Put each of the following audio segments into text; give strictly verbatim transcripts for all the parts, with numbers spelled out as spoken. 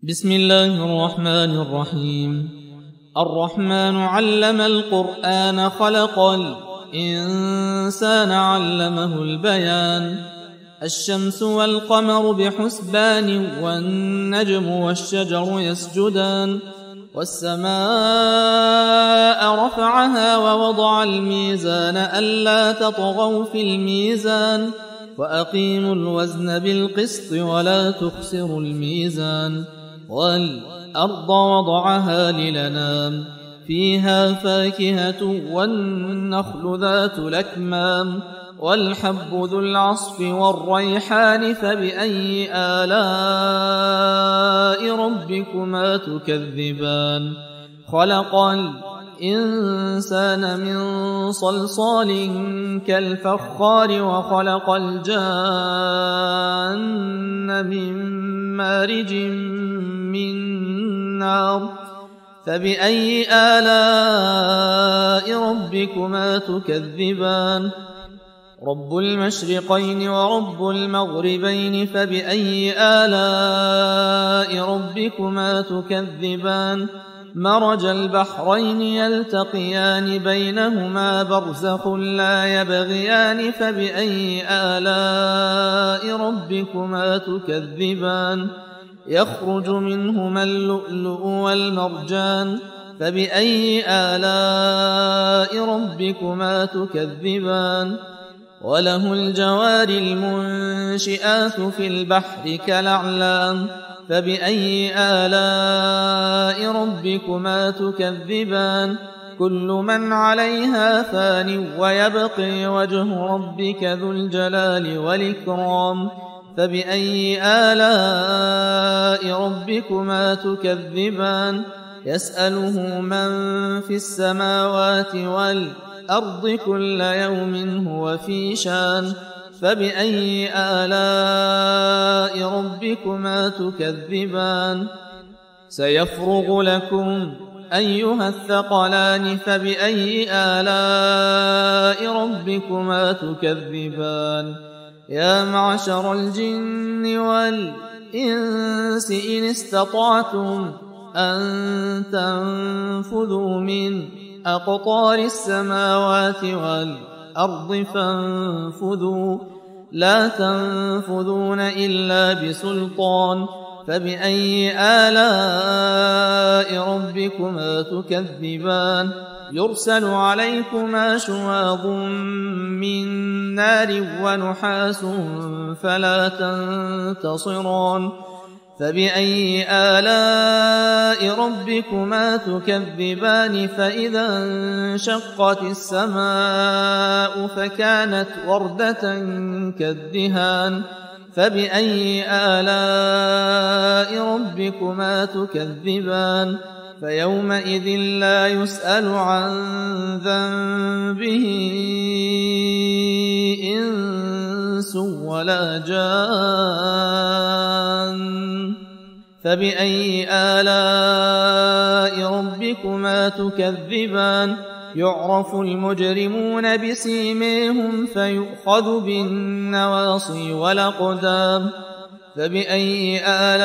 بسم الله الرحمن الرحيم. الرحمن علم القرآن خلق الإنسان علمه البيان. الشمس والقمر بحسبان والنجم والشجر يسجدان. والسماء رفعها ووضع الميزان ألا تطغوا في الميزان وأقيموا الوزن بالقسط ولا تخسروا الميزان. والأرض وضعها للأنام فيها فاكهة والنخل ذات الأكمام والحب ذو العصف والريحان فبأي آلاء ربكما تكذبان. خلق الإنسان من صلصال كالفخار وخلق الجان من مارج من نار فبأي آلاء ربكما تكذبان. رب المشرقين ورب المغربين فبأي آلاء ربكما تكذبان. مرج البحرين يلتقيان بينهما برزخ لا يبغيان فبأي آلاء ربكما تكذبان. يخرج منهما اللؤلؤ والمرجان فبأي آلاء ربكما تكذبان. وله الجوار المنشئات في البحر كالأعلام فبأي آلاء ربكما تكذبان. كل من عليها فان ويبقي وجه ربك ذو الجلال والإكرام فبأي آلاء ربكما تكذبان. يسأله من في السماوات والأرض كل يوم هو في شان فبأي آلاء ربكما تكذبان. سيفرغ لكم أيها الثقلان فبأي آلاء ربكما تكذبان. يا معشر الجن والإنس إن استطعتم أن تنفذوا من أقطار السماوات والأرض فانفذوا لا تنفذون إلا بسلطان فبأي آلاء ربكما تكذبان. يرسل عليكما شواظ من نار ونحاس فلا تنتصران فبأي آلاء ربكما تكذبان. فإذا انشقت السماء فكانت وردة كالدهان فبأي آلاء ربكما تكذبان. فيومئذ لا يسأل عن ذنبه إنس ولا جان فبأي آلاء ربكما تكذبان. يعرف المجرمون بسيميهم فيؤخذ بالنواصي والأقدام فبأي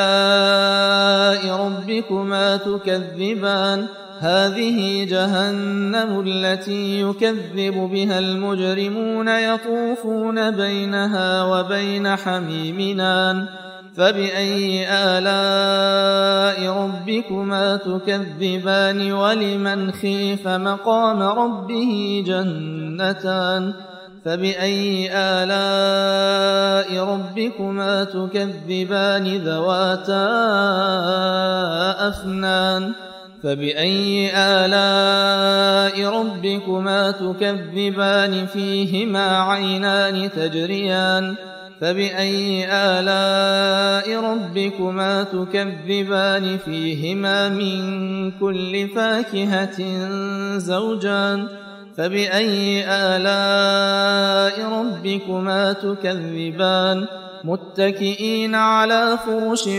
آلاء ربكما تكذبان. هذه جهنم التي يكذب بها المجرمون يطوفون بينها وبين حميم آن فبأي آلاء ربكما تكذبان. ولمن خيف مقام ربه جنتان فبأي آلاء ربكما تكذبان. ذواتا أفنان فبأي آلاء ربكما تكذبان. فيهما عينان تجريان فبأي آلاء ربكما تكذبان. فيهما من كل فاكهة زوجان فبأي آلاء ربكما تكذبان. متكئين على فرش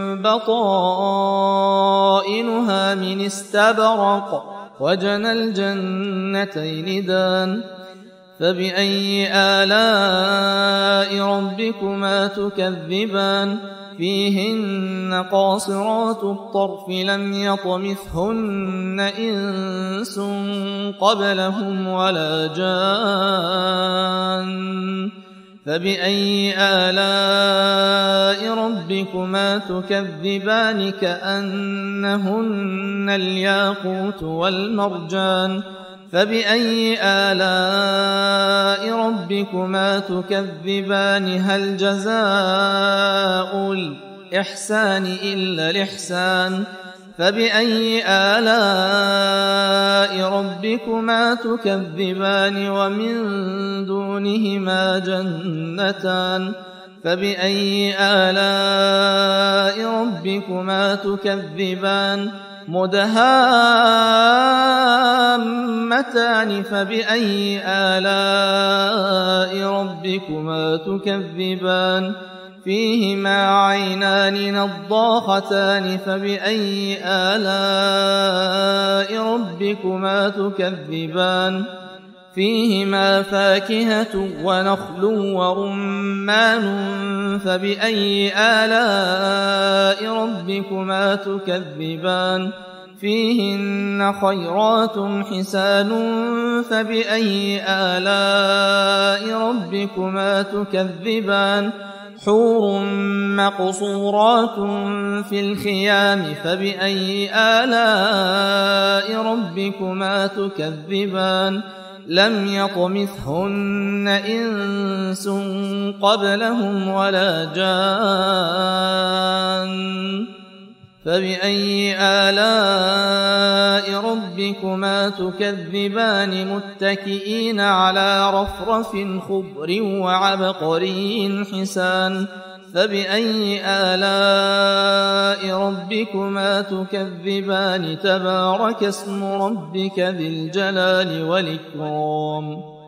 بطائنها من استبرق وجنى الجنتين دان فبأي آلاء ربكما تكذبان فيهن قاصرات الطرف لم يطمثهن إنس قبلهم ولا جان فبأي آلاء ربكما تكذبان كأنهن الياقوت والمرجان فبأي آلاء ربكما تكذبان هل جزاء الإحسان إلا الإحسان فبأي آلاء ربكما تكذبان ومن دونهما جنتان فبأي آلاء ربكما تكذبان مدهامتان فبأي آلاء ربكما تكذبان فيهما عينان نضاختان فبأي آلاء ربكما تكذبان فيهما فاكهة ونخل ورمان فبأي آلاء ربكما تكذبان فيهن خيرات حسان فبأي آلاء ربكما تكذبان حور مقصورات في الخيام فبأي آلاء ربكما تكذبان لم يطمثهن إنس قبلهم ولا جان فبأي آلاء ربكما تكذبان متكئين على رفرف خضر وعبقري حسان فبأي آلاء ربكما تكذبان تبارك اسم ربك ذي الجلال والإكرام